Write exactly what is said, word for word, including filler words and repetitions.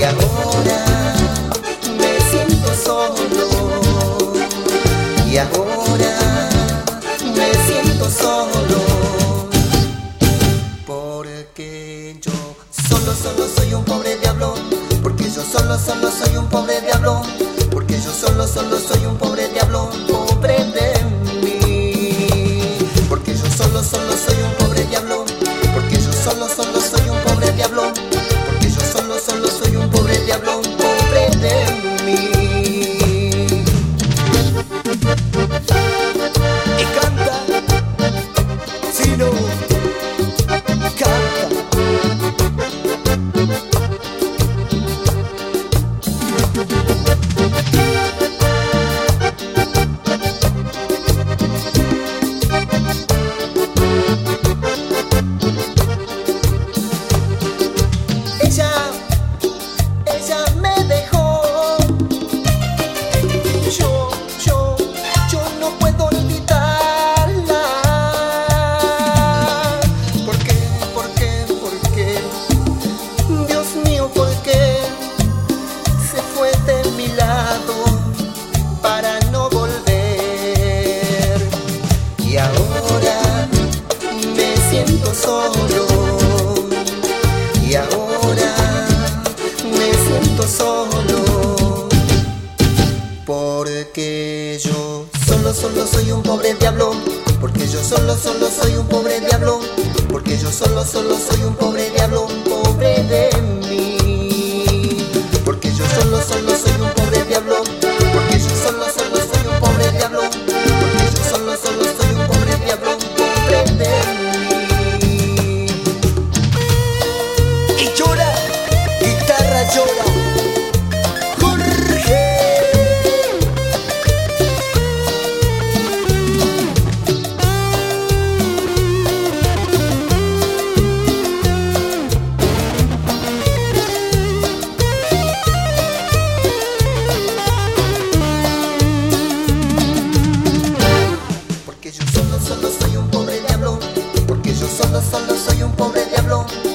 y ahora me siento solo, y ahora me siento solo, porque yo solo, solo soy un pobre diablo, porque yo solo, solo soy un pobre diablo, porque yo solo, solo soy un pobre diablo, pobre de mí, porque yo solo, solo soy un pobre diablo, porque yo solo, solo soy un pobre diablo, porque yo solo, solo soy un pobre diablo, pobre de mí. Y canta, si no, canta. Ella, ella me dejó. Yo, yo, yo no puedo olvidarla. ¿Por qué, por qué, por qué? Dios mío, ¿por qué se fue de mi lado para no volver? Y ahora me siento solo, y ahora me siento solo, porque yo solo, solo soy un pobre diablo, porque yo solo, solo soy un pobre diablo, porque yo solo, solo soy un pobre diablo, pobre de mí, porque yo solo, solo soy un pobre diablo, porque yo solo, solo soy un pobre diablo, porque yo solo, solo soy un pobre diablo, pobre de mí. Y llora, guitarra llora, Jorge. Porque yo solo, solo soy un pobre diablo, porque yo solo, solo soy un pobre diablo.